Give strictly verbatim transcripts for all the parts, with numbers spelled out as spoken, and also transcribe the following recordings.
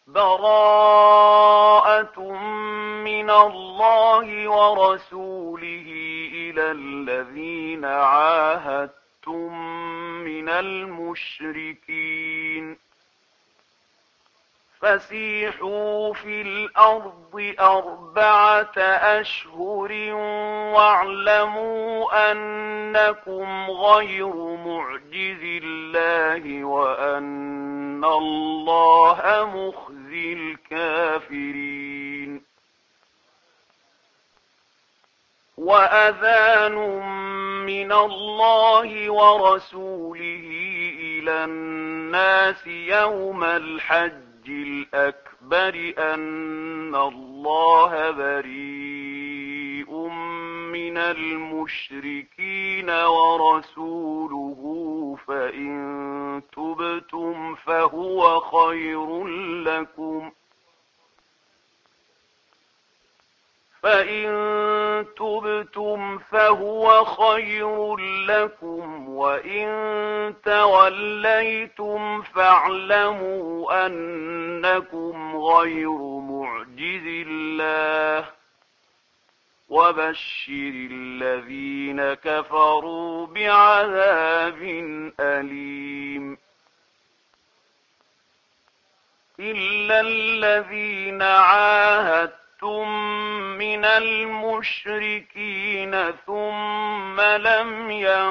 براءة من الله ورسوله إلى الذين عاهدتم من المشركين فسيحوا في الأرض أربعة أشهر واعلموا أنكم غير معجز الله وأن الله مخزي الكافرين. وأذان من الله ورسوله إلى الناس يوم الحج الأكبر أن الله بريء من المشركين ورسوله فإن تبتم فهو خير لكم فإن تبتم فهو خير لكم وإن توليتم فاعلموا أنكم غير معجز الله وبشر الذين كفروا بعذاب أليم. إلا الذين عاهدتم من المشركين ثم لم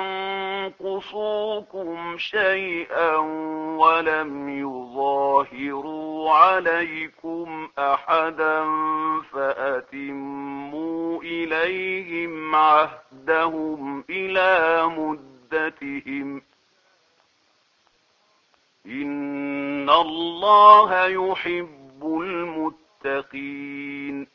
ينقصوكم شيئا ولم يظاهروا عليكم أحدا فأتموا إليهم عهدهم إلى مدتهم إن الله يحب المتقين.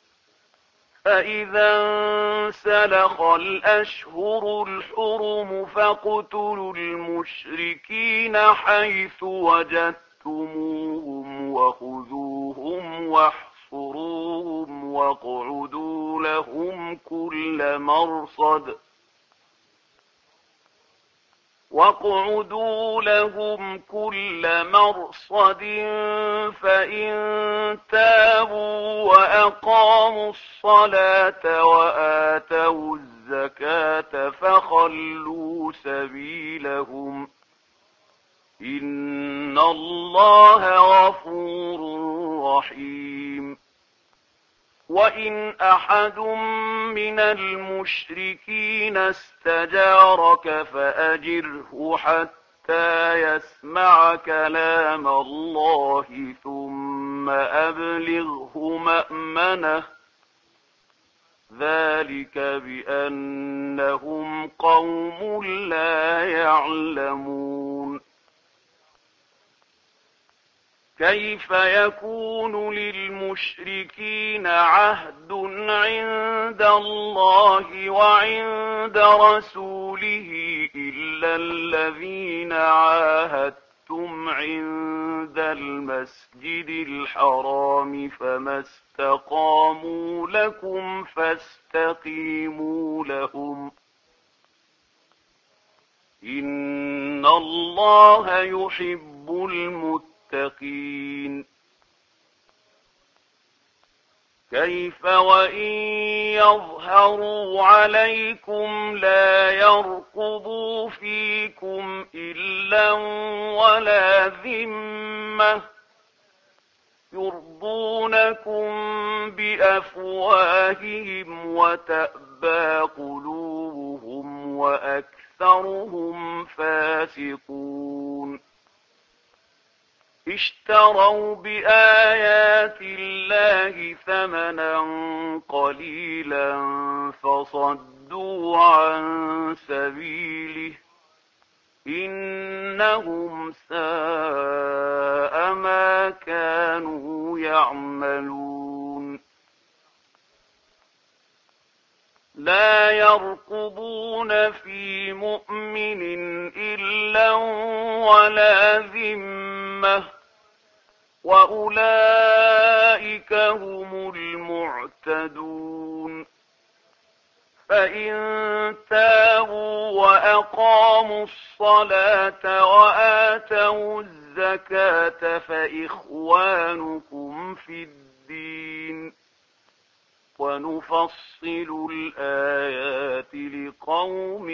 فإذا انسلخ الأشهر الحرم فاقتلوا المشركين حيث وجدتموهم وخذوهم واحصروهم واقعدوا لهم كل مرصد واقعدوا لهم كل مرصد فإن تابوا وأقاموا الصلاة وآتوا الزكاة فخلوا سبيلهم إن الله غفور رحيم. وإن أحد من المشركين استجارك فأجره حتى يسمع كلام الله ثم أبلغه مأمنه ذلك بأنهم قوم لا يعلمون. كيف يكون للمشركين عهد عند الله وعند رسوله إلا الذين عاهدتم عند المسجد الحرام فما استقاموا لكم فاستقيموا لهم إن الله يحب المتقين. كيف وإن يظهروا عليكم لا يرقبوا فيكم إلا ولا ذمة يرضونكم بأفواههم وتأبى قلوبهم وأكثرهم فاسقون. اشتروا بآيات الله ثمنا قليلا فصدوا عن سبيله إنهم ساء ما كانوا يعملون. لا يرقبون في مؤمن إلا ولا ذمة وأولئك هم المعتدون. فإن تابوا وأقاموا الصلاة وآتوا الزكاة فإخوانكم في الدين ونفصل الآيات لقوم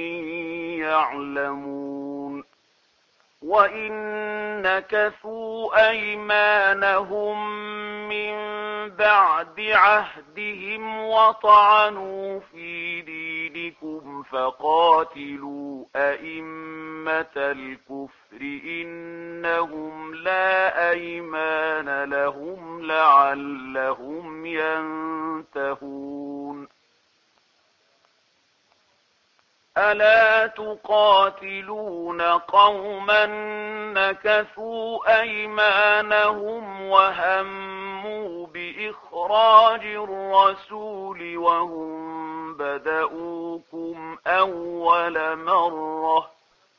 يعلمون وإن نكثوا أيمانهم من بعد عهدهم وطعنوا في دينكم فقاتلوا أئمة الكفر إنهم لا أيمان لهم لعلهم ينتهون ألا تقاتلون قوما نكثوا أيمانهم وهموا بإخراج الرسول وهم بدؤوكم أول مرة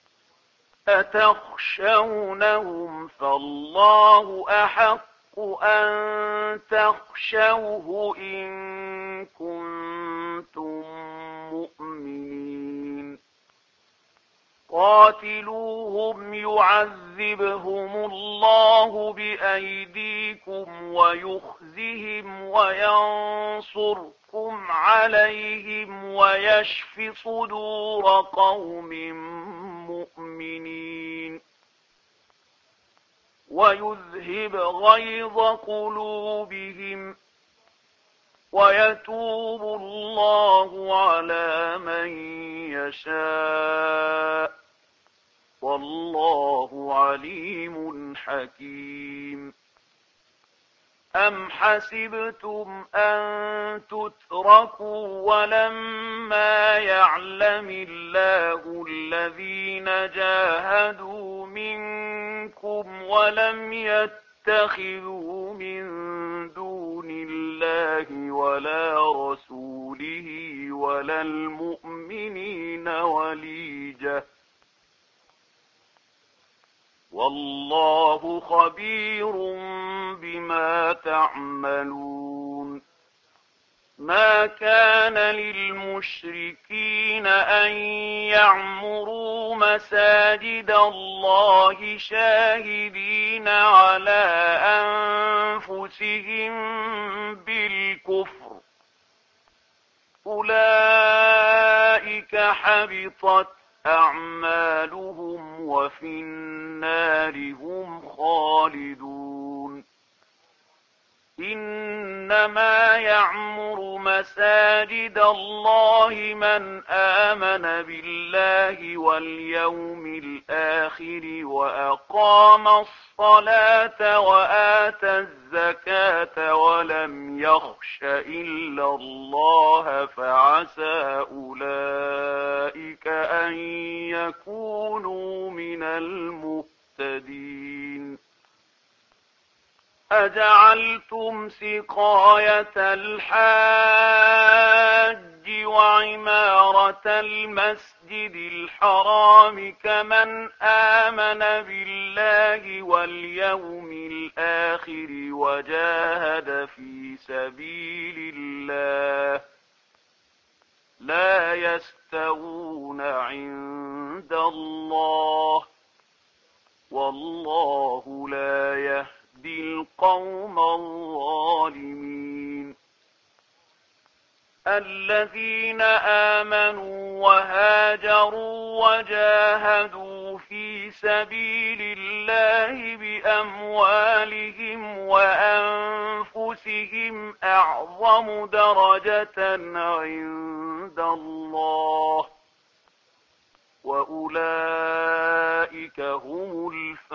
أتخشونهم فالله أحق أن تخشوه إن كنتم مؤمنين قاتلوهم يعذبهم الله بأيديكم ويخزهم وينصركم عليهم ويشف صدور قوم مؤمنين ويذهب غيظ قلوبهم ويتوب الله على من يشاء والله عليم حكيم أم حسبتم أن تتركوا ولما يعلم الله الذين جاهدوا منكم ولم يتخذوا من دون الله ولا رسوله ولا المؤمنين وليجة والله خبير بما تعملون ما كان للمشركين أن يعمروا مساجد الله شاهدين على أنفسهم بالكفر أولئك حبطت أعمالهم وفي النار هم خالدون إنما يعمر مساجد الله من آمن بالله واليوم الآخر وأقام الصلاة وآتى الزكاة ولم يخش إلا الله فعسى أولئك أن يكونوا من المهتدين أجعلتم سقاية الحاج وعمارة المسجد الحرام كمن آمن بالله واليوم الآخر وجاهد في سبيل الله لا يستوون عند الله والله لا يهدي القوم الظالمين الذين آمنوا وهاجروا وجاهدوا في سبيل الله بأموالهم وأنفسهم أعظم درجة عند الله وأولئك هم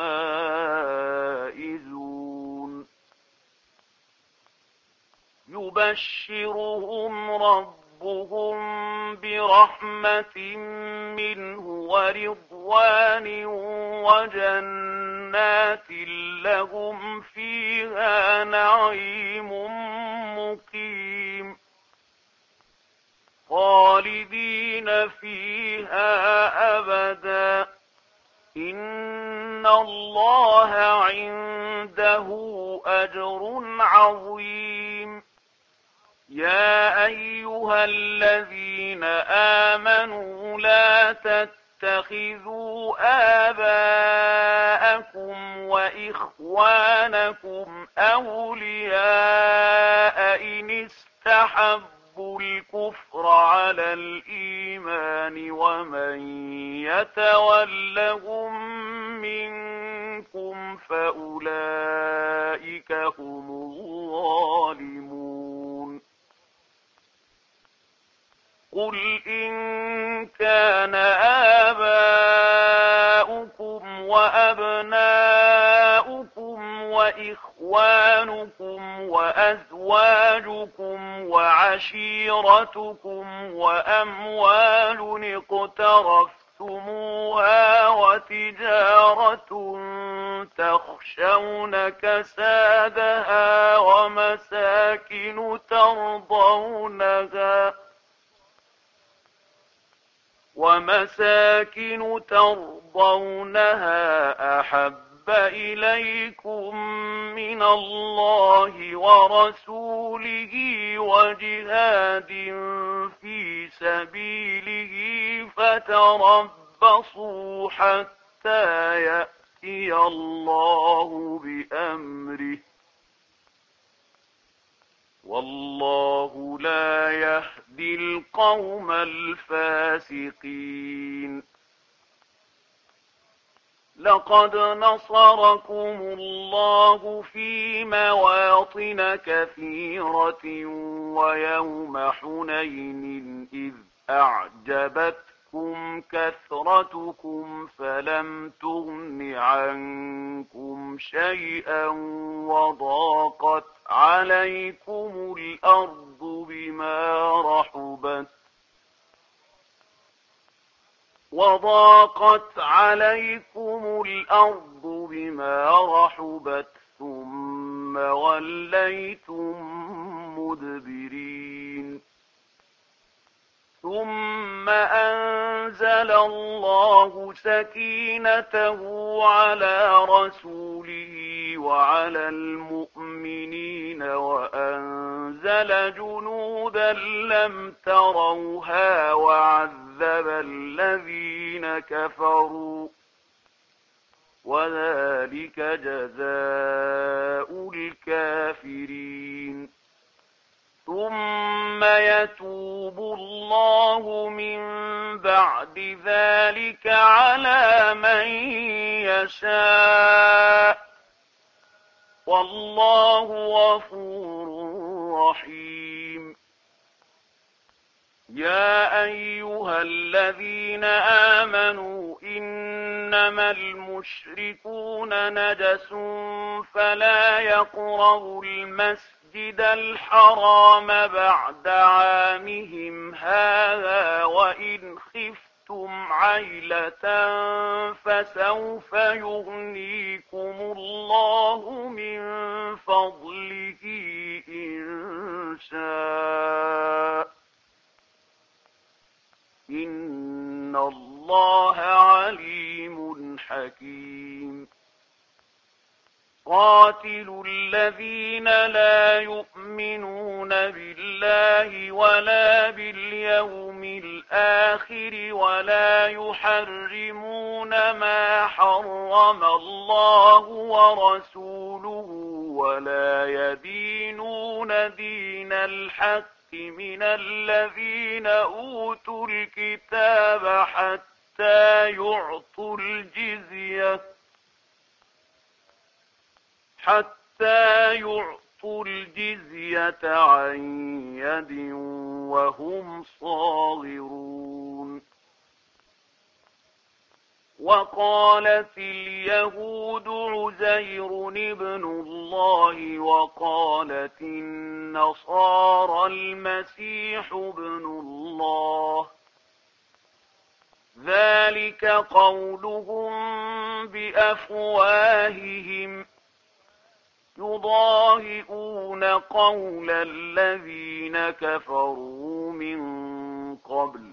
الفائزون يبشرهم ربهم برحمة منه ورضوان وجنات لهم فيها نعيم مقيم خالدين فيها أبدا إن الله عنده أجر عظيم يا أيها الذين آمنوا لا تتخذوا آباءكم وإخوانكم أولياء إن استحبوا الكفر على الإيمان ومن يتولهم منكم فأولئك هم الظالمون قل إن كان آباؤكم وأبناؤكم وإخوانكم وأزواجكم وعشيرتكم وأموال اقترفتموها وتجارة تخشون كسادها ومساكن ترضونها ومساكن ترضونها أحب إليكم من الله ورسوله وجهاد في سبيله فتربصوا حتى يأتي الله بأمره والله لا يهدي القوم الفاسقين لقد نصركم الله في مواطن كثيرة ويوم حنين إذ أعجبتكم كثرتكم فلم تغن عنكم شيئا وضاقت عليكم الأرض بما رحبت وضاقت عليكم الأرض بما رحبت ثم وليتم مدبرين ثم أنزل الله سكينته على رسوله وعلى المؤمنين وأنزل جنودا لم تروها وعذب الذين كفروا وذلك جزاء الكافرين ثم يتوب الله من بعد ذلك على من يشاء والله غفور رحيم يا أيها الذين آمنوا إنما المشركون نجس فلا يقربوا المسجد الحرام بعد عامهم هذا وإن خفتم عيلة فسوف يغنيكم الله من فضله إن شاء إن الله عليم حكيم قاتلوا الذين لا يؤمنون بالله ولا باليوم الآخر ولا يحرمون ما حرم الله ورسوله ولا يدينون دين الحق من الذين أوتوا الكتاب حتى يعطوا الجزية حتى يعطوا الجزية عن يد وهم صاغرون وقالت اليهود عزير ابن الله وقالت النصارى المسيح ابن الله ذلك قولهم بأفواههم يضاهئون قول الذين كفروا من قبل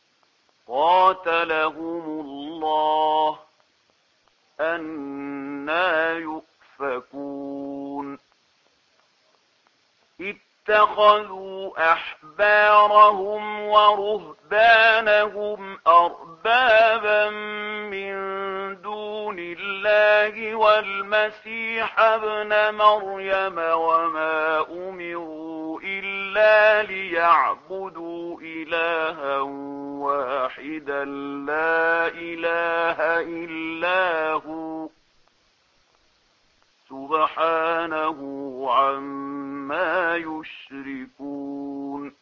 قاتلهم الله أنى يؤفكون اتخذوا اتخذوا أحبارهم ورهبانهم أربابا من دون الله والمسيح ابن مريم وما أمروا إلا ليعبدوا إلها واحدا لا إله إلا هو سبحانه عما يشركون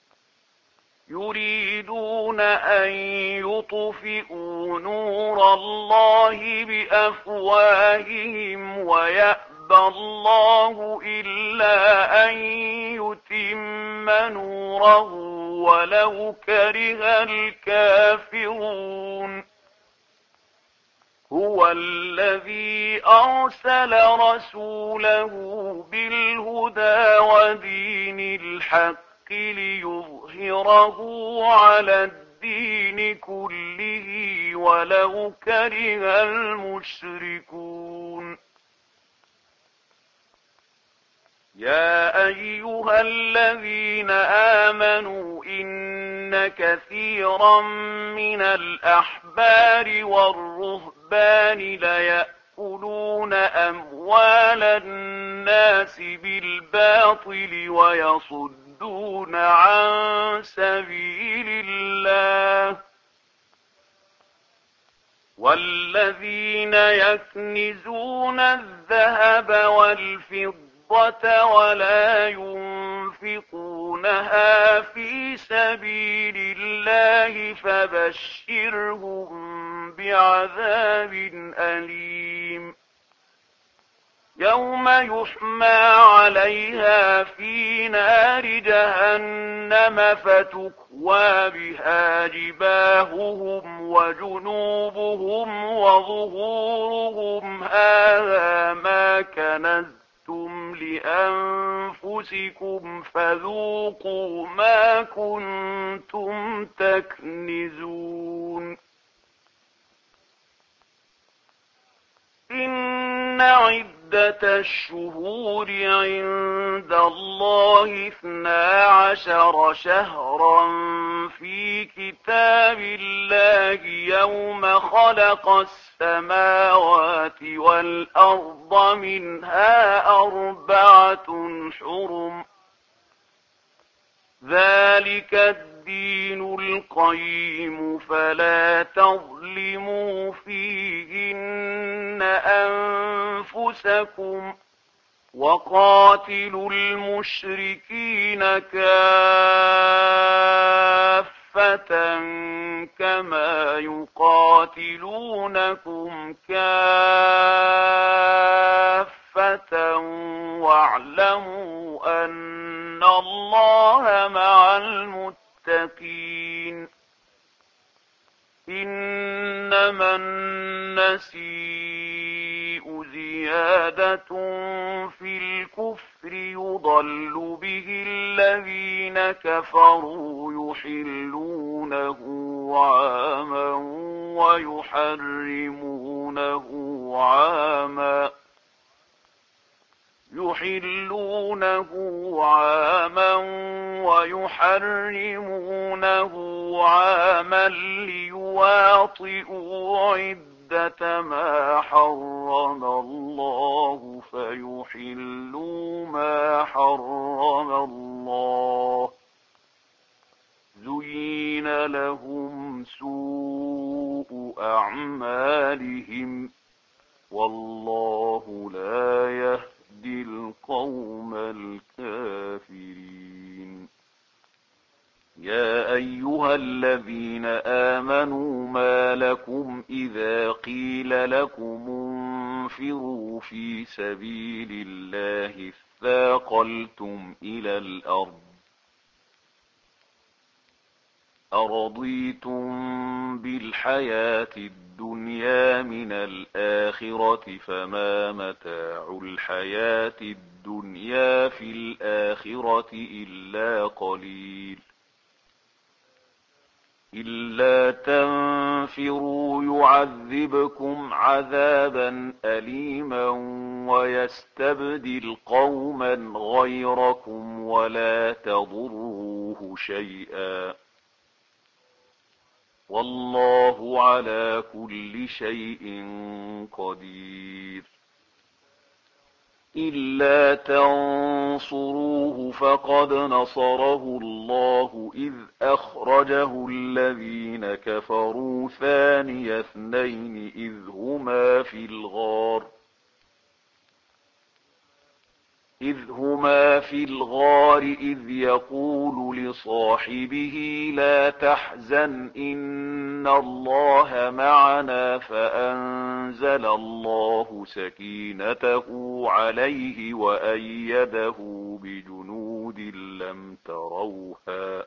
يريدون أن يطفئوا نور الله بأفواههم ويأبى الله إلا أن يتم نوره ولو كره الكافرون هو الذي أرسل رسوله بالهدى ودين الحق ليظهره على الدين كله ولو كره المشركون يا أيها الذين آمنوا إن كثيرا من الأحبار والرهبان ليأكلون أموال الناس بالباطل ويصدون عن سبيل الله والذين يكنزون الذهب والفضة ولا ينفقونها في سبيل الله فبشرهم بعذاب أليم يوم يحمى عليها في نار جهنم فتكوى بها جباههم وجنوبهم وظهورهم هذا ما كنزتم لأنفسكم فذوقوا ما كنتم تكنزون إن عدة الشهور عند الله اثنا عشر شهرا في كتاب الله يوم خلق السماوات والأرض منها أربعة حرم ذلك الدين القيم فلا تظلموا فيهن أنفسكم وقاتلوا المشركين كافة كما يقاتلونكم كافة واعلموا أن الله مع المتقين إنما النسيء زيادة في الكفر يضل به الذين كفروا يحلونه عاما ويحرمونه عاما يحلونه عاما ويحرمونه عاما ليواطئوا عدة ما حرم الله فيحلوا ما حرم الله زين لهم سوء أعمالهم والله لا يهدي القوم الكافرين يا أيها الذين آمنوا ما لكم إذا قيل لكم انفروا في سبيل الله اثاقلتم إلى الأرض أرضيتم بالحياة الدنيا من الآخرة فما متاع الحياة الدنيا في الآخرة إلا قليل إلا تنفروا يعذبكم عذابا أليما ويستبدل قوما غيركم ولا تضروه شيئا والله على كل شيء قدير. إلا تنصروه فقد نصره الله إذ أخرجه الذين كفروا ثاني اثنين إذ هما في الغار إذ هما في الغار إذ يقول لصاحبه لا تحزن إن الله معنا فأنزل الله سكينته عليه وأيده بجنود لم تروها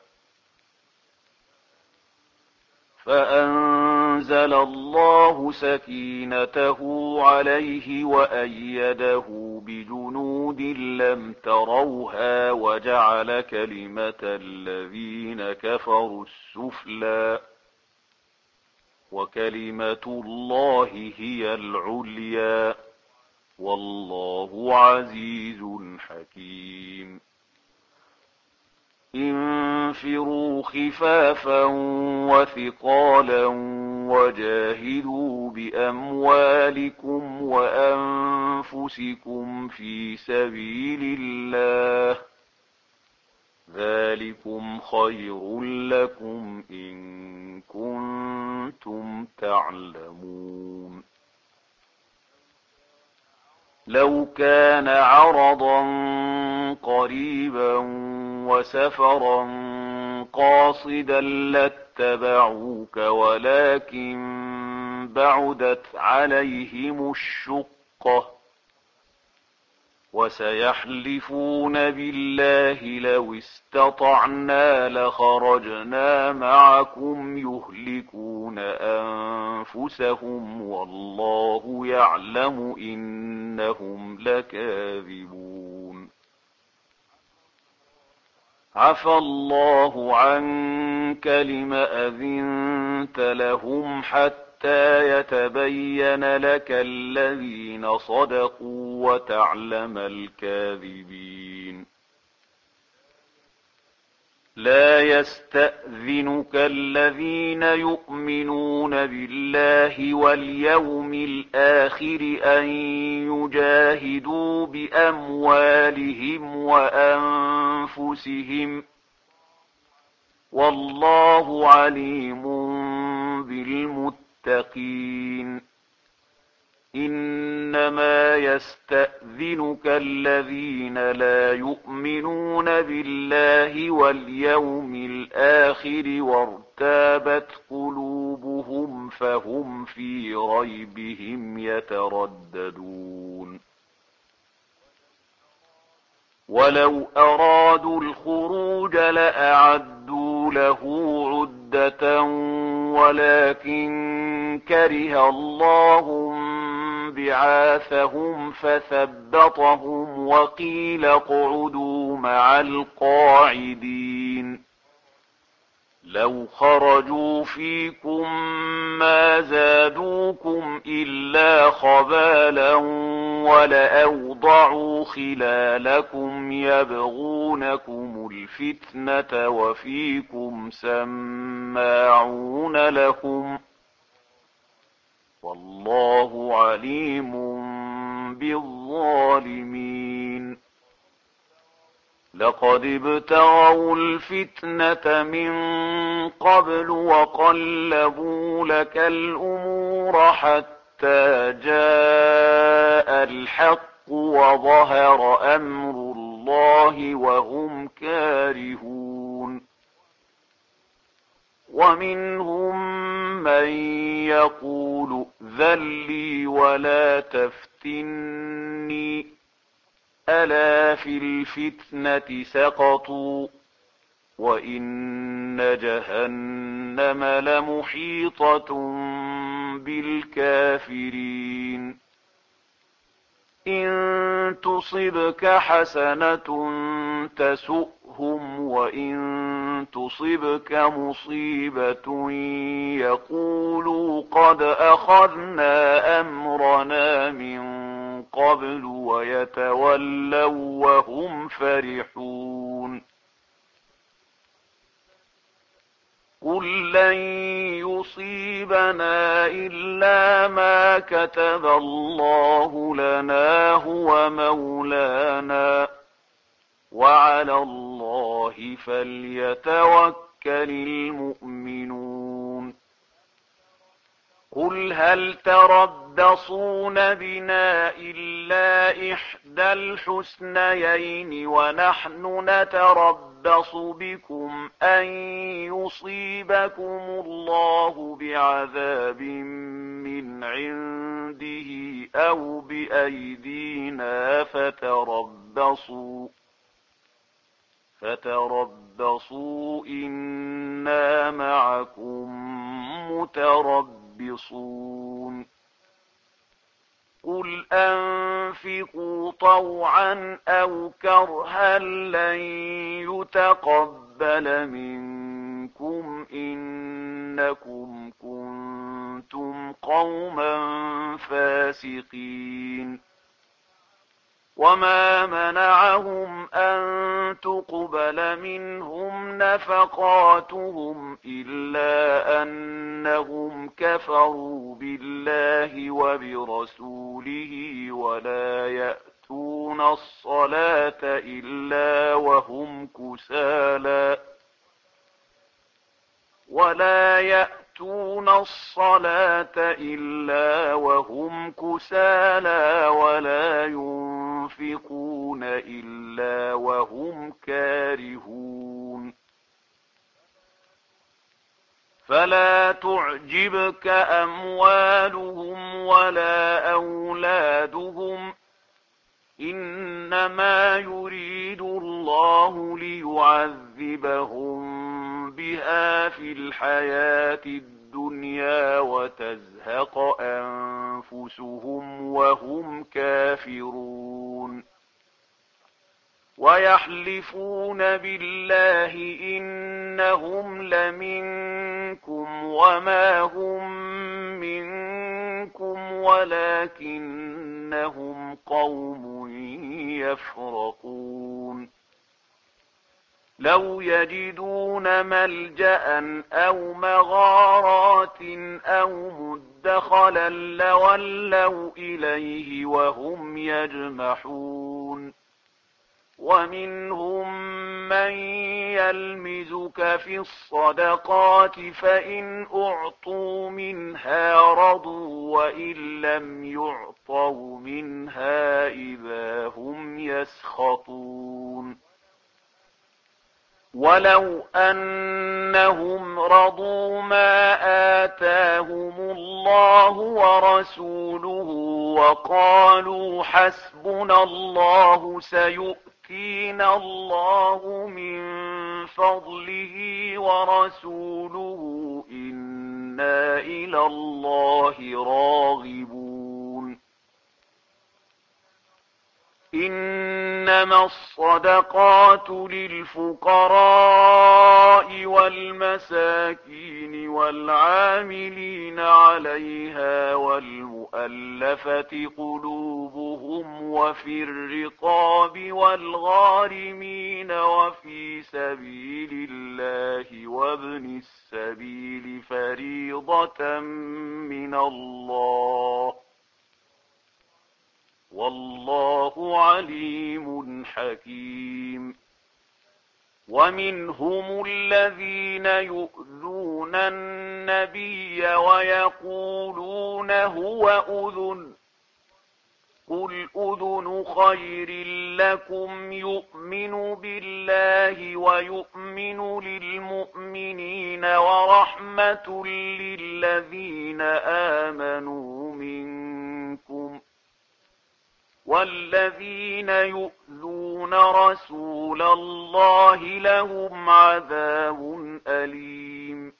فأنزل الله سكينته عليه وأيده بجنود لم تروها وجعل كلمة الذين كفروا السفلى وكلمة الله هي العليا والله عزيز حكيم. انفروا خفافا وثقالا وجاهدوا بأموالكم وأنفسكم في سبيل الله ذلكم خير لكم إن كنتم تعلمون. لو كان عرضا قريبا وسفرا قاصدا لاتبعوك ولكن بعدت عليهم الشقة وسيحلفون بالله لو استطعنا لخرجنا معكم يهلكون أنفسهم والله يعلم إنهم لكاذبون. عفى الله عنك لم أذنت لهم حتى يتبين لك الذين صدقوا وتعلم الكاذبين. لا يستأذنك الذين يؤمنون بالله واليوم الآخر أن يجاهدوا بأموالهم وأنفسهم والله عليم بالمتقين. إنما يستأذنك الذين لا يؤمنون بالله واليوم الآخر وارتابت قلوبهم فهم في ريبهم يترددون. ولو أرادوا الخروج لأعدوا له عدة ولكن كره الله بعاثهم فثبطهم وقيل اقعدوا مع القاعدين. لو خرجوا فيكم ما زادوكم إلا خبالا ولأوضعوا خلالكم يبغونكم الفتنة وفيكم سماعون لهم والله عليم بالظالمين. لقد ابتغوا الفتنة من قبل وقلبوا لك الأمور حتى جاء الحق وظهر أمر الله وهم كارهون. ومنهم من يقول ائذن لي ولا تفتني ألا في الفتنة سقطوا وإن جهنم لمحيطة بالكافرين. إن تصبك حسنة تسؤهم تُصِبْهُمْ وَإِن تُصِبْكَ مُصِيبَةٌ يَقُولُوا قَدْ أَخَذْنَا أَمْرَنَا مِنْ قَبْلُ وَيَتَوَلَّوْا وَهُمْ فَرِحُونَ قُل لَّن يُصِيبَنَا إِلَّا مَا كَتَبَ اللَّهُ لَنَا هُوَ مَوْلَانَا وَعَلَى اللَّهِ فَلْيَتَوَكَّلِ الْمُؤْمِنُونَ قُلْ هَلْ تَرَبَّصُونَ بِنَا إِلَّا إِحْدَى الْحُسْنَيَيْنِ وَنَحْنُ نَتَرَبَّصُ بِكُمْ أَن يُصِيبَكُمُ اللَّهُ بِعَذَابٍ مِّنْ عِندِهِ أَوْ بِأَيْدِينَا فَتَرَبَّصُوا فتربصوا إنا معكم متربصون قل أنفقوا طوعا أو كرها لن يتقبل منكم إنكم كنتم قوما فاسقين وما منعهم أن تقبل منهم نفقاتهم إلا أنهم كفروا بالله وبرسوله ولا يأتون الصلاة إلا وهم كسالى ولا يأتون الصلاة إلا وهم كسالى ولا ينفقون إلا وهم كارهون فلا تعجبك أموالهم ولا أولادهم إنما يريد الله ليعذبهم بها في الحياة الدنيا وتزهق أنفسهم وهم كافرون ويحلفون بالله إنهم لمنكم وما هم منكم ولكنهم قوم يفرقون لو يجدون ملجأ أو مغارات أو مدخلا لولوا إليه وهم يجمحون ومنهم من يلمزك في الصدقات فإن أعطوا منها رضوا وإن لم يعطوا منها إذا هم يسخطون ولو أنهم رضوا ما آتاهم الله ورسوله وقالوا حسبنا الله سيؤتينا الله من فضله ورسوله إنا إلى الله راغبون إنما الصدقات للفقراء والمساكين والعاملين عليها والمؤلفة قلوبهم وفي الرقاب والغارمين وفي سبيل الله وابن السبيل فريضة من الله والله عليم حكيم ومنهم الذين يؤذون النبي ويقولون هو أذن قل أذن خير لكم يؤمن بالله ويؤمن للمؤمنين ورحمة للذين آمنوا منكم والذين يؤذون رسول الله لهم عذاب أليم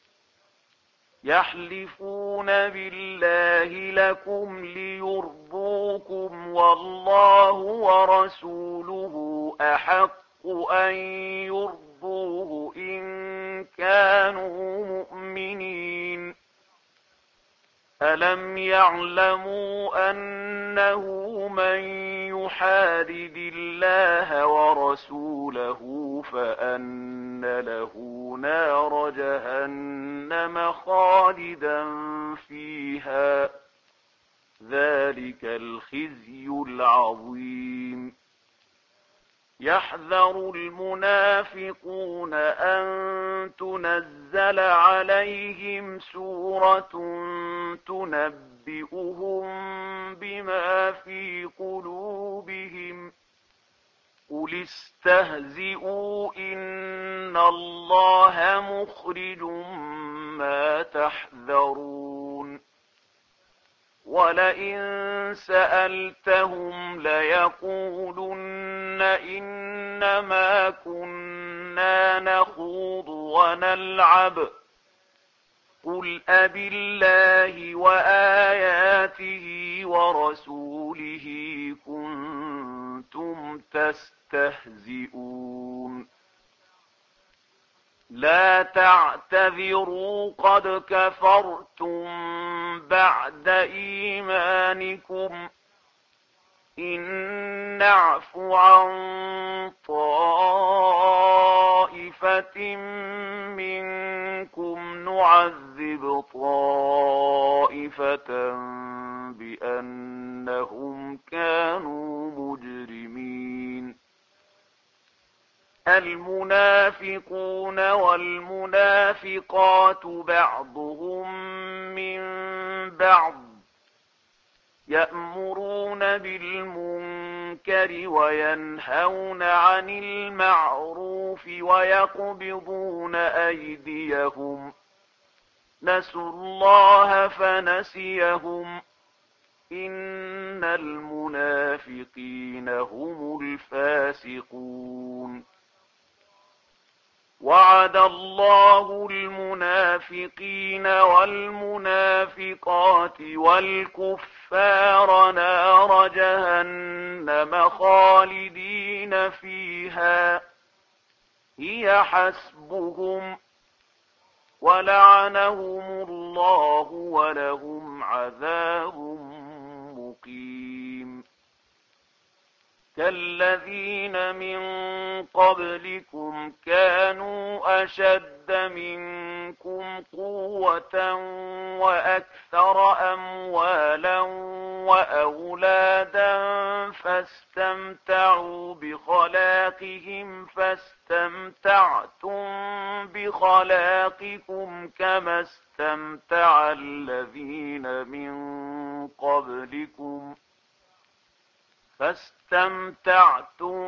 يحلفون بالله لكم ليرضوكم والله ورسوله أحق أن يرضوه إن كانوا مؤمنين. ألم يعلموا أنه من يحادد الله ورسوله فأن له نار جهنم خالدا فيها، ذلك الخزي العظيم. يحذر المنافقون أن تنزل عليهم سورة تنبئهم بما في قلوبهم، قل استهزئوا إن الله مخرج ما تحذرون. ولئن سألتهم ليقولن إنما كنا نخوض ونلعب، قل أبالله وآياته ورسوله كنتم تستهزئون. لا تعتذروا قد كفرتم بعد إيمانكم، إن نعف عن طائفة منكم نعذب طائفة بأنهم كانوا مجرمين. المنافقون والمنافقات بعضهم من بعض، يأمرون بالمنكر وينهون عن المعروف ويقبضون أيديهم، نسوا الله فنسيهم، إن المنافقين هم الفاسقون. وعد الله المنافقين والمنافقات والكفار نار جهنم خالدين فيها، هي حسبهم، ولعنهم الله ولهم عذاب مقيم. كالذين من قبلكم كانوا أشد منكم قوة وأكثر أموالا وأولادا فاستمتعوا بخلاقهم فاستمتعتم بخلاقكم كما استمتع الذين من قبلكم فاستمتعتم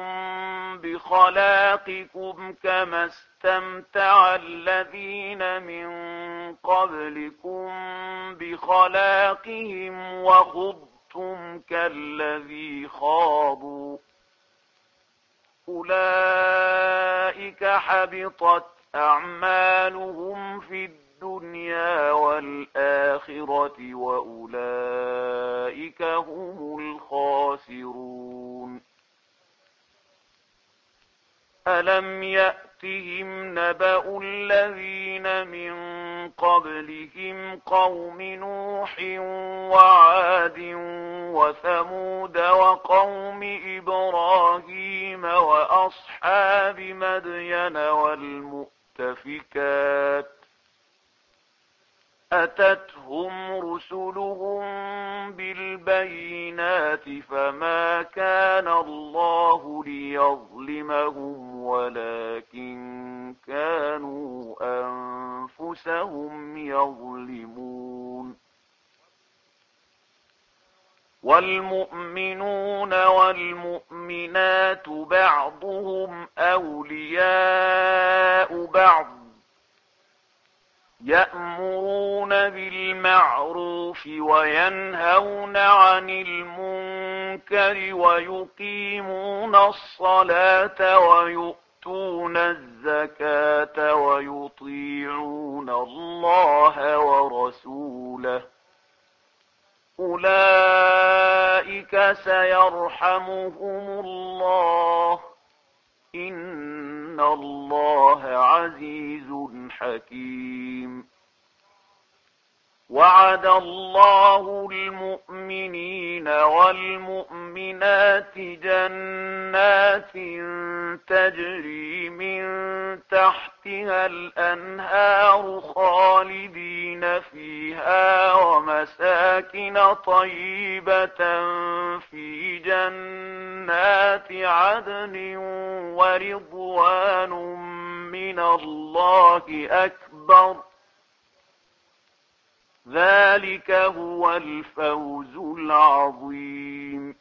بخلاقكم كما استمتع الذين من قبلكم بخلاقهم وخضتم كالذي خاضوا، أولئك حبطت أعمالهم في الدنيا والآخرة وأولئك هم الخاسرون. ألم يأتهم نبأ الذين من قبلهم قوم نوح وعاد وثمود وقوم إبراهيم وأصحاب مدين والمؤتفكات، أتتهم رسلهم بالبينات فما كان الله ليظلمهم ولكن كانوا أنفسهم يظلمون. والمؤمنون والمؤمنات بعضهم أولياء بعض، يأمرون بالمعروف وينهون عن المنكر ويقيمون الصلاة ويؤتون الزكاة ويطيعون الله ورسوله، أولئك سيرحمهم الله، إن الله عزيز حكيم. وعد الله المؤمنين والمؤمنات جنات تجري من تحتها الأنهار خالدين فيها ومساكن طيبة في جنات عدن ورضوان من الله أكبر. ذلك هو الفوز العظيم.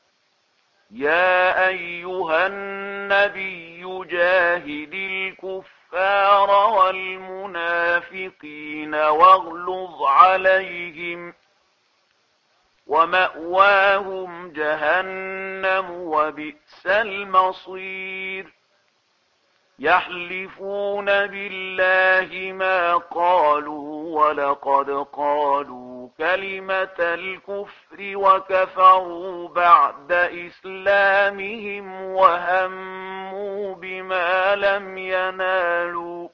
يا أيها النبي جاهد الكفار والمنافقين واغلظ عليهم ومأواهم جهنم وبئس المصير. يحلفون بالله ما قالوا ولقد قالوا كلمة الكفر وكفروا بعد إسلامهم وهموا بما لم ينالوا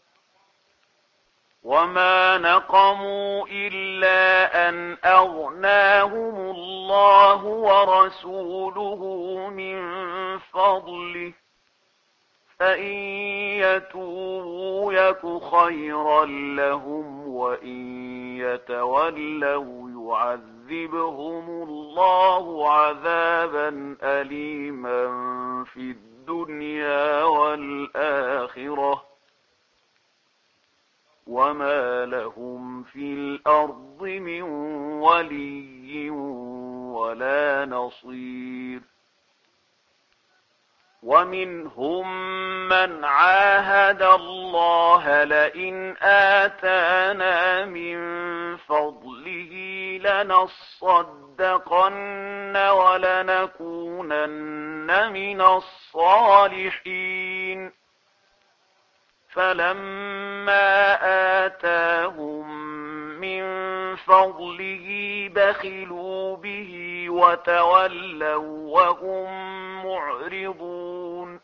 وما نقموا إلا أن أغناهم الله ورسوله من فضله فإن يتوبوا يك خيرا لهم وإن يتولوا يعذبهم الله عذابا أليما في الدنيا والآخرة وما لهم في الأرض من ولي ولا نصير. ومنهم من عاهد الله لئن آتانا من فضله لنصدقن ولنكونن من الصالحين. فلما آتاهم من فضله بخلوا به وتولوا وهم معرضون.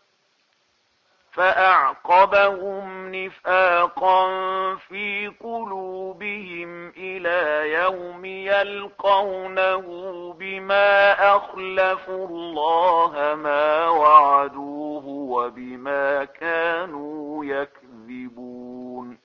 فأعقبهم نفاقا في قلوبهم إلى يوم يلقونه بما أخلفوا الله ما وعدوه وبما كانوا يكذبون.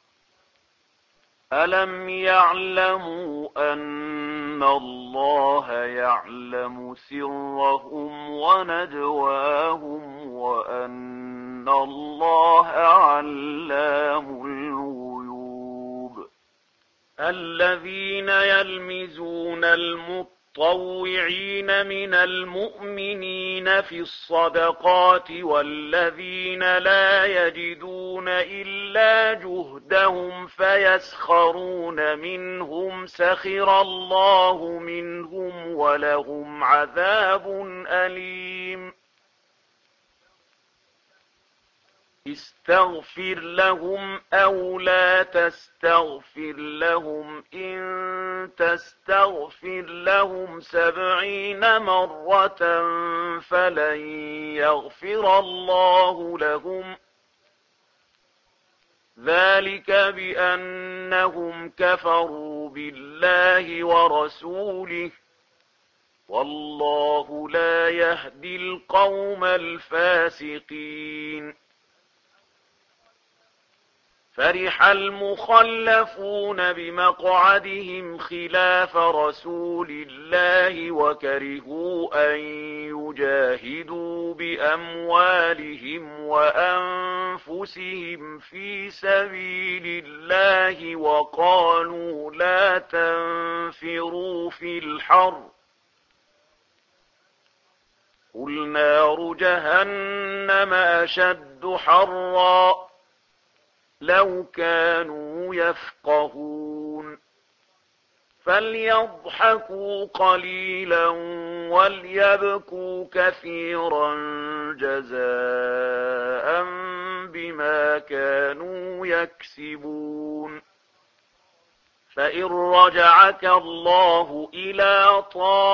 ألم يعلموا أن الله يعلم سرهم ونجواهم وأن الله علام الغيوب. الذين يلمزون المطوعين من المؤمنين في الصدقات والذين لا يجدون إلا جهدهم فيسخرون منهم سخر الله منهم ولهم عذاب أليم. استغفر لهم أو لا تستغفر لهم إن تستغفر لهم سبعين مرة فلن يغفر الله لهم. ذلك بأنهم كفروا بالله ورسوله والله لا يهدي القوم الفاسقين. فرح المخلفون بمقعدهم خلاف رسول الله وكرهوا أن يجاهدوا بأموالهم وأنفسهم في سبيل الله وقالوا لا تنفروا في الحر قل نار جهنم أشد حرا لو كانوا يفقهون. فليضحكوا قليلا وليبكوا كثيرا جزاء بما كانوا يكسبون. فإن رجعك الله إلى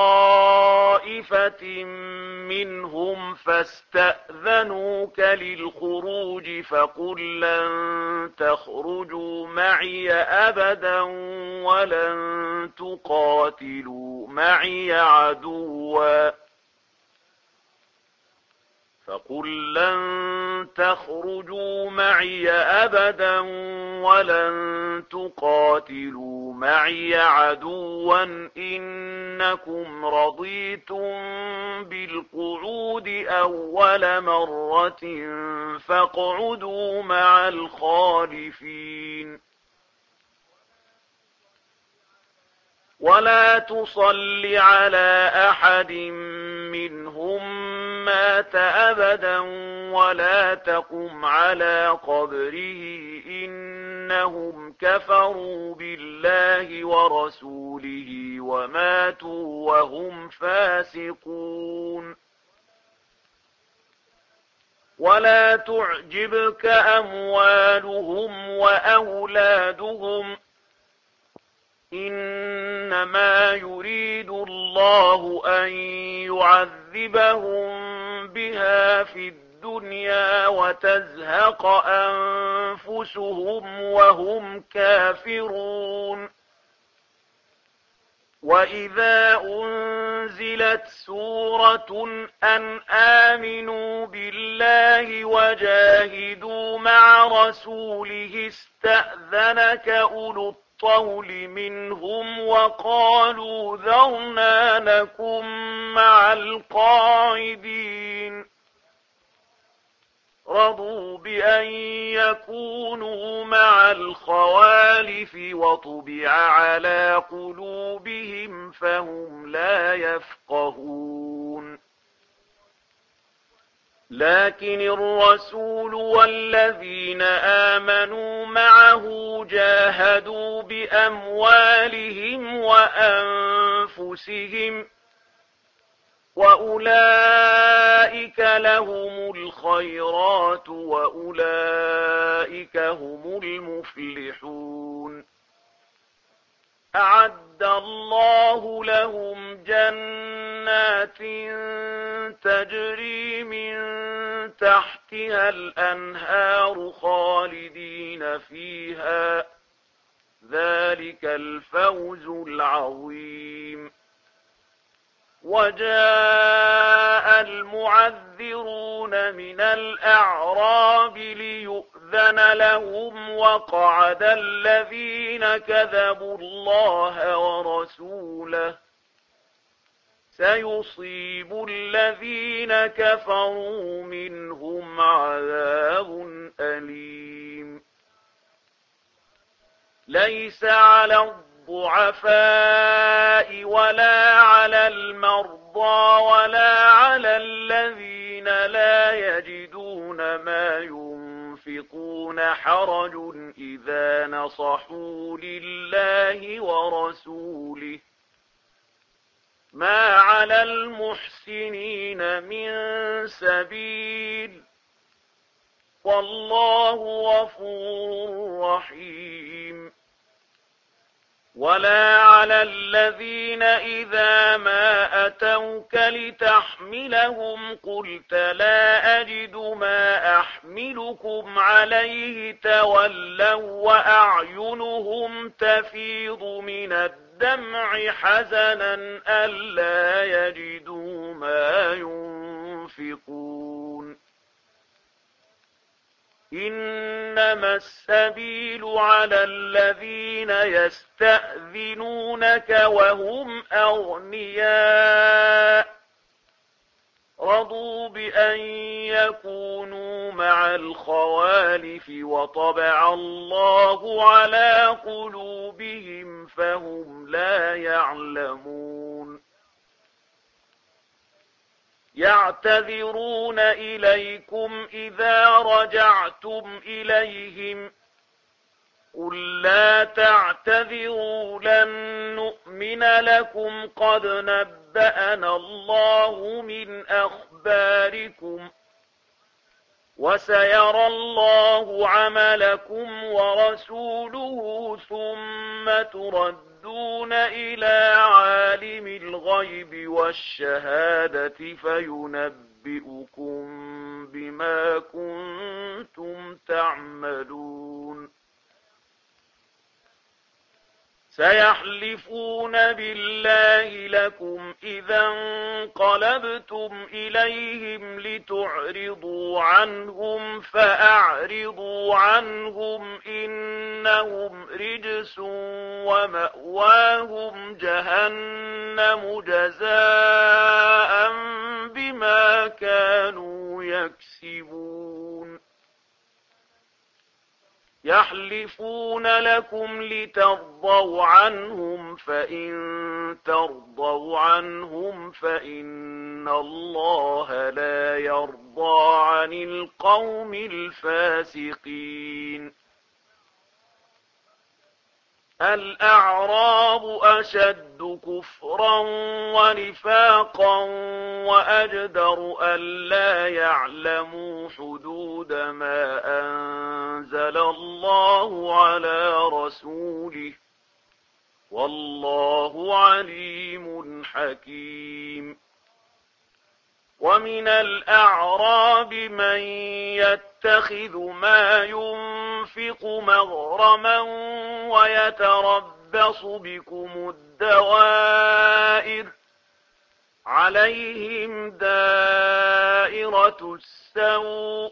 طائفة منهم فاستأذنوك للخروج فقل لن تخرجوا معي أبدا ولن تقاتلوا معي عدوا فقل لن تخرجوا معي أبدا ولن تقاتلوا معي عدوا إنكم رضيتم بالقعود أول مرة فاقعدوا مع الخالفين ولا تصل على أحد منهم مات أبدا ولا تقم على قبره إنهم كفروا بالله ورسوله وماتوا وهم فاسقون ولا تعجبك أموالهم وأولادهم إنما يريد الله أن يعذبهم بها في الدنيا وتزهق أنفسهم وهم كافرون وإذا أنزلت سورة أن آمنوا بالله وجاهدوا مع رسوله استأذنك أولو الطول منهم وقالوا ذرنا نكن مع القاعدين رضوا بأن يكونوا مع الخوالف وطبع على قلوبهم فهم لا يفقهون لكن الرسول والذين آمنوا معه جاهدوا بأموالهم وأنفسهم وأولئك لهم الخيرات وأولئك هم المفلحون أعد الله لهم جنات تجري من تحتها الأنهار خالدين فيها ذلك الفوز العظيم وجاء المعذرون من الأعراب ليؤذن لهم وقعد الذين كذبوا الله ورسوله سيصيب الذين كفروا منهم عذاب أليم ليس على الضعفاء ولا على المرضى ولا على الذين لا يجدون ما ينفقون حرج إذا نصحوا لله ورسوله ما على المحسنين من سبيل والله غفور رحيم ولا على الذين إذا ما أتوك لتحملهم قلت لا أجد ما أحملكم عليه تولوا وأعينهم تفيض من الدمع حزنا ألا يجدوا ما ينفقون إنما السبيل على الذين يستأذنونك وهم أغنياء رضوا بأن يكونوا مع الخوالف وطبع الله على قلوبهم فهم لا يعلمون يعتذرون إليكم إذا رجعتم إليهم قل لا تعتذروا لن نؤمن لكم قد نبأنا الله من أخباركم وسيرى الله عملكم ورسوله ثم تردون إلى عالم الغيب والشهادة فينبئكم بما كنتم تعملون سيحلفون بالله لكم إذا انقلبتم إليهم لتعرضوا عنهم فأعرضوا عنهم إنهم رجس ومأواهم جهنم جزاء بما كانوا يكسبون يحلفون لكم لترضوا عنهم فإن ترضوا عنهم فإن الله لا يرضى عن القوم الفاسقين الأعراب أشد كفرا ونفاقا وأجدر ألا يعلموا حدود ما أنزل الله على رسوله والله عليم حكيم ومن الأعراب من يتخذ ما ينفق مغرما ويتربص بكم الدوائر عليهم دائرة السوء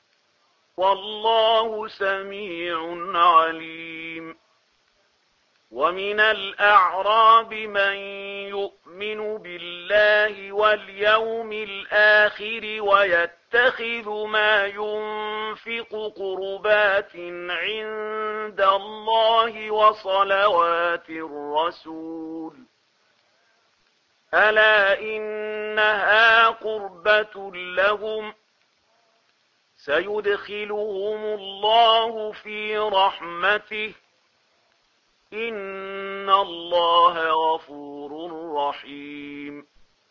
والله سميع عليم ومن الأعراب من يؤمن بالله واليوم الآخر ويتخذ ما ينفق قربات عند الله وصلوات الرسول ألا إنها قربة لهم سيدخلهم الله في رحمته إن الله غفور رحيم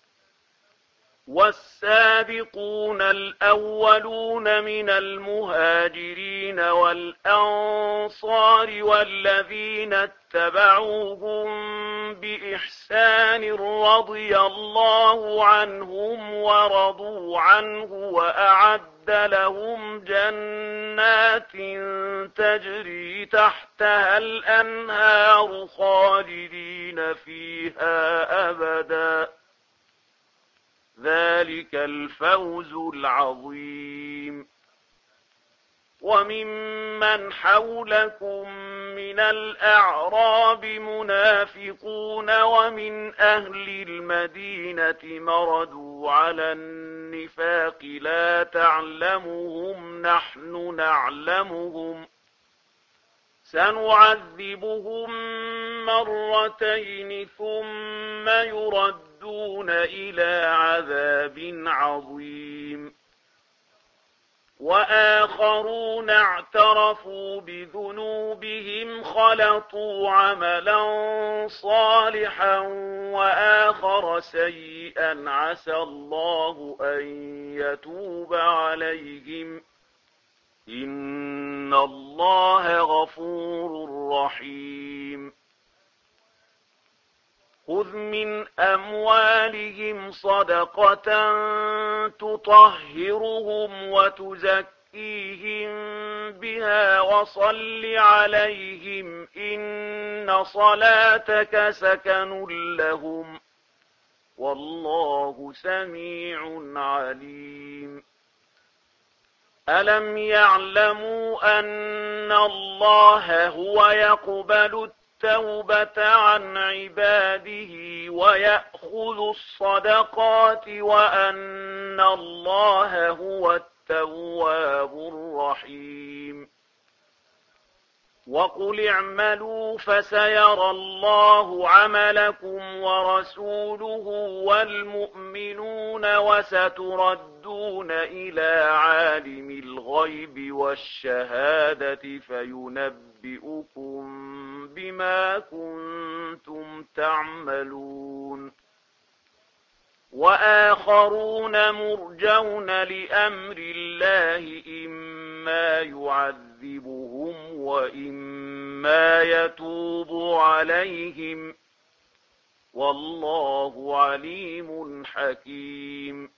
والسابقون الأولون من المهاجرين والأنصار والذين اتبعوهم بإحسان رضي الله عنهم ورضوا عنه وأعد لهم جنات تجري تحتها الأنهار خالدين فيها أبدا ذلك الفوز العظيم وممن حولكم من الأعراب منافقون ومن أهل المدينة مردوا على النفاق لا تعلمهم نحن نعلمهم سنعذبهم مرتين ثم يردون إلى عذاب عظيم وآخرون اعترفوا بذنوبهم خلطوا عملا صالحا وآخر سيئا عسى الله أن يتوب عليهم إن الله غفور رحيم خذ من أموالهم صدقة تطهرهم وتزكيهم بها وصل عليهم إن صلاتك سكن لهم والله سميع عليم ألم يعلموا أن الله هو يقبل التوبة عن عباده ويأخذ الصدقات وأن الله هو التواب الرحيم وقل اعملوا فسيرى الله عملكم ورسوله والمؤمنون وستردون إلى عالم الغيب والشهادة فينبئكم بما كنتم تعملون وآخرون مرجون لأمر الله إما يعذبهم وإما يتوب عليهم والله عليم حكيم.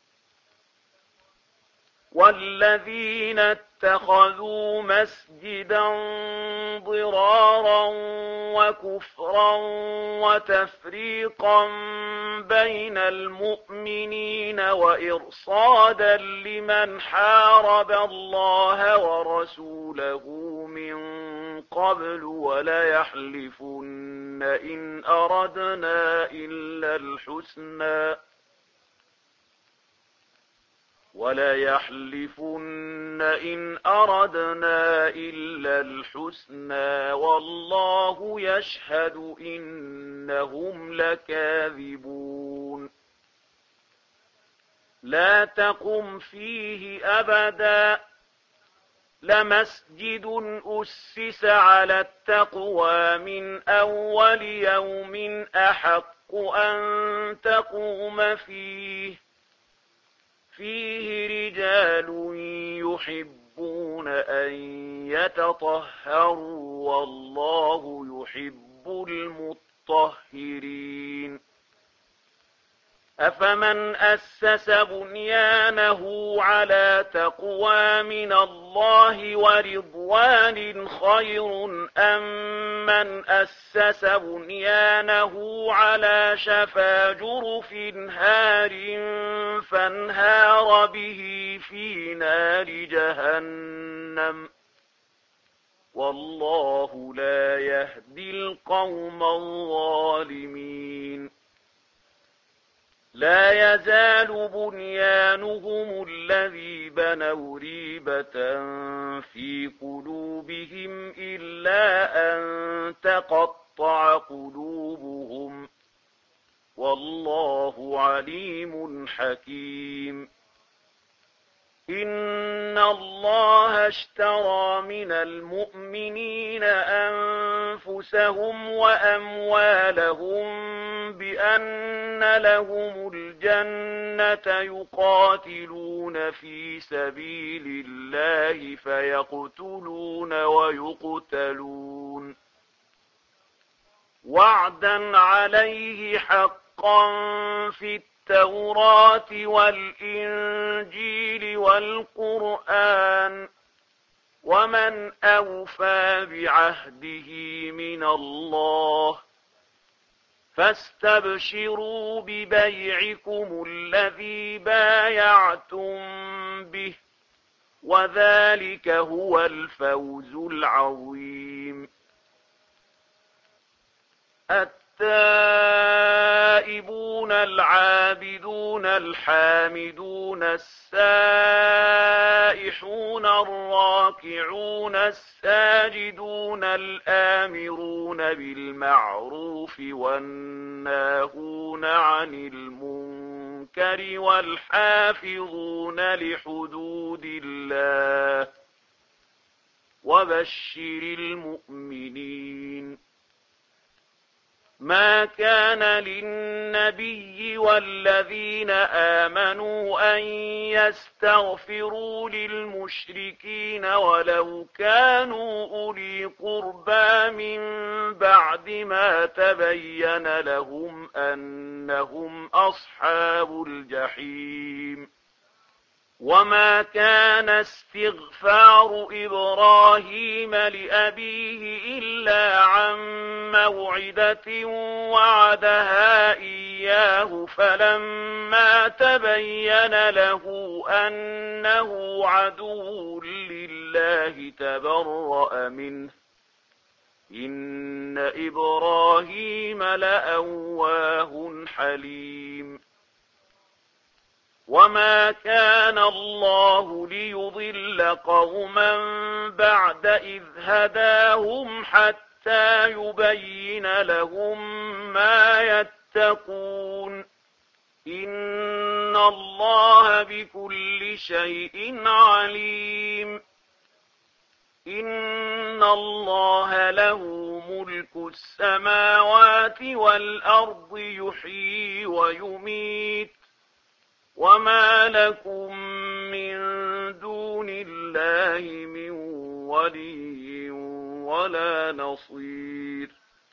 والذين اتخذوا مسجدا ضرارا وكفرا وتفريقا بين المؤمنين وإرصادا لمن حارب الله ورسوله من قبل وليحلفن إن أردنا إلا الحسنى وليحلفن إن أردنا إلا الحسنى والله يشهد إنهم لكاذبون. لا تقم فيه أبدا لمسجد أسس على التقوى من أول يوم أحق أن تقوم فيه فيه رجال يحبون أن يتطهروا والله يحب المطهرين. أفمن أسس بنيانه على تقوى من الله ورضوان خير أم من أسس بنيانه على شفا جرف هار فانهار به في نار جهنم والله لا يهدي القوم الظالمين. لا يزال بنيانهم الذي بنوا ريبة في قلوبهم إلا أن تقطع قلوبهم والله عليم حكيم. إن الله اشترى من المؤمنين أنفسهم وأموالهم بأن لهم الجنة يقاتلون في سبيل الله فيقتلون ويقتلون وعدا عليه حقا في التوراة والإنجيل والقرآن ومن أوفى بعهده من الله فاستبشروا ببيعكم الذي بايعتم به وذلك هو الفوز العظيم. التائبون العابدون الحامدون السائحون الراكعون الساجدون الآمرون بالمعروف والناهون عن المنكر والحافظون لحدود الله وبشر المؤمنين. ما كان للنبي والذين آمنوا أن يستغفروا للمشركين ولو كانوا أولي قربى من بعد ما تبين لهم أنهم أصحاب الجحيم. وما كان استغفار إبراهيم لأبيه إلا عن موعدة وعدها إياه فلما تبين له أنه عدو لله تبرأ منه إن إبراهيم لأواه حليم. وما كان الله ليضل قوما بعد إذ هداهم حتى يبين لهم ما يتقون إن الله بكل شيء عليم. إن الله له ملك السماوات والأرض يحيي ويميت وما لكم من دون الله من ولي ولا نصير.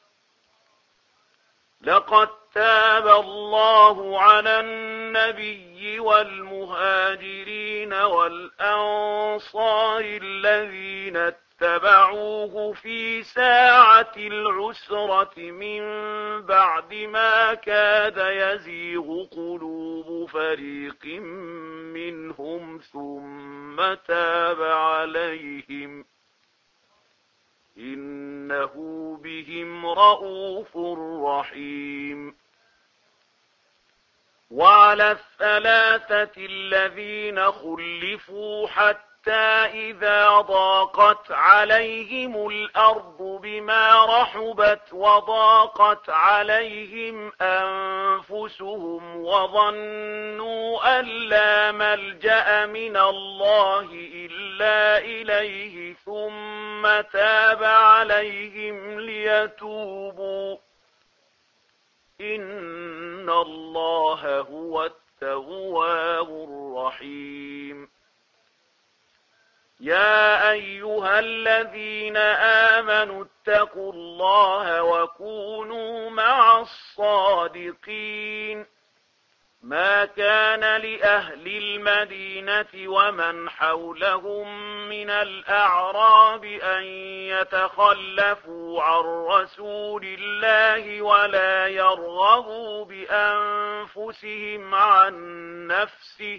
لقد تاب الله على النبي والمهاجرين والأنصار الذين اتبعوه في ساعة العسرة من بعد ما كاد يزيغ قلوب فريق منهم ثم تاب عليهم إنه بهم رءوف رحيم. وعلى الثلاثة الذين خلفوا حتى إذا ضاقت عليهم الأرض بما رحبت وضاقت عليهم أنفسهم وظنوا أن لا ملجأ من الله إلا إليه ثم تاب عليهم ليتوبوا إن الله هو التواب الرحيم. يا أيها الذين آمنوا اتقوا الله وكونوا مع الصادقين. ما كان لأهل المدينة ومن حولهم من الأعراب أن يتخلفوا عن رسول الله ولا يرغبوا بأنفسهم عن نفسه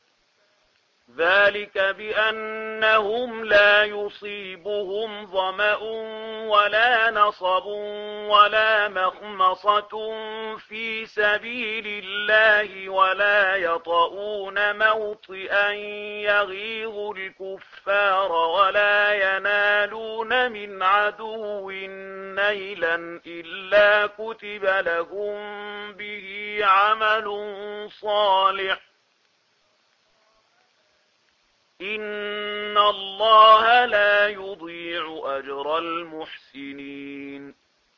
ذلك بأنهم لا يصيبهم ظمأ ولا نصب ولا مخمصة في سبيل الله ولا يطؤون موطئا يغيظ الكفار ولا ينالون من عدو نيلا إلا كتب لهم به عمل صالح إن الله لا يضيع أجر المحسنين.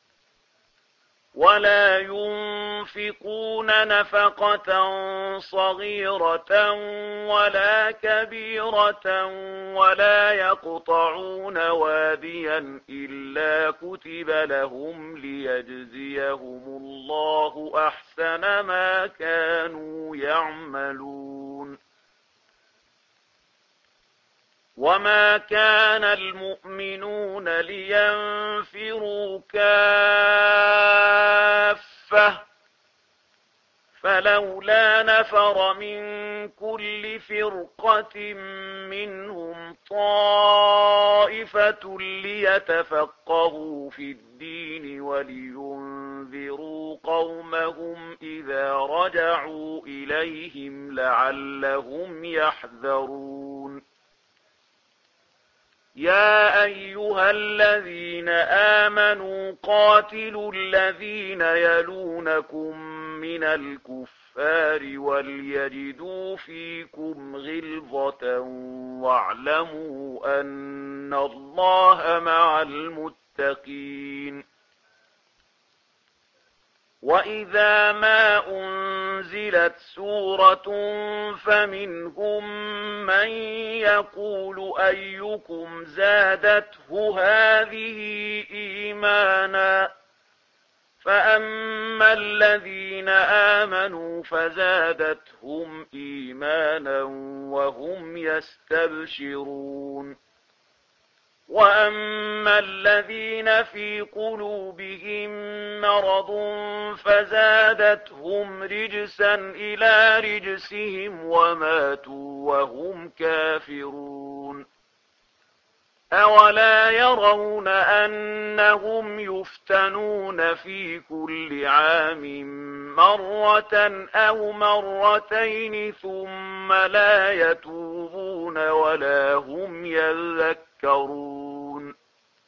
ولا ينفقون نفقة صغيرة ولا كبيرة ولا يقطعون واديا إلا كتب لهم ليجزيهم الله أحسن ما كانوا يعملون. وما كان المؤمنون لينفروا كافة فلولا نفر من كل فرقة منهم طائفة ليتفقهوا في الدين ولينذروا قومهم إذا رجعوا إليهم لعلهم يحذرون. يا أيها الذين آمنوا قاتلوا الذين يلونكم من الكفار وليجدوا فيكم غلظة واعلموا أن الله مع المتقين. وإذا ما أنزلت سورة فمنهم من يقول أيكم زادته هذه إيمانا فأما الذين آمنوا فزادتهم إيمانا وهم يستبشرون. وأما الذين في قلوبهم مرض فزادتهم رجسا إلى رجسهم وماتوا وهم كافرون. أولا يرون أنهم يفتنون في كل عام مرة أو مرتين ثم لا يتوبون ولا هم يذكرون.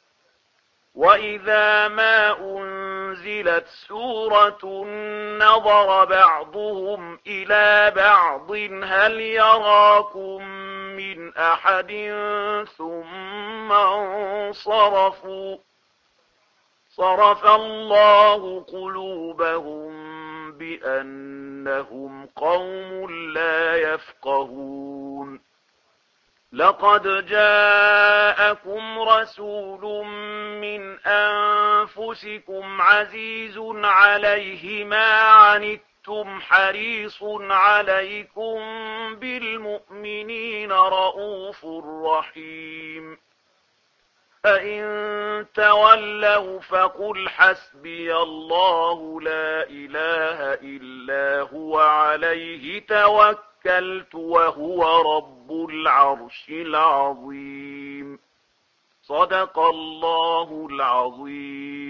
وإذا ما أنزلت سورة نظر بعضهم إلى بعض هل يراكم من أحد ثم انصرفوا صرف الله قلوبهم بأن إنهم قوم لا يفقهون لقد جاءكم رسول من أنفسكم عزيز عليه ما عنتم حريص عليكم بالمؤمنين رءوف رحيم فإن تولوا فقل حسبي الله لا إله إلا هو عليه توكلت وهو رب العرش العظيم صدق الله العظيم.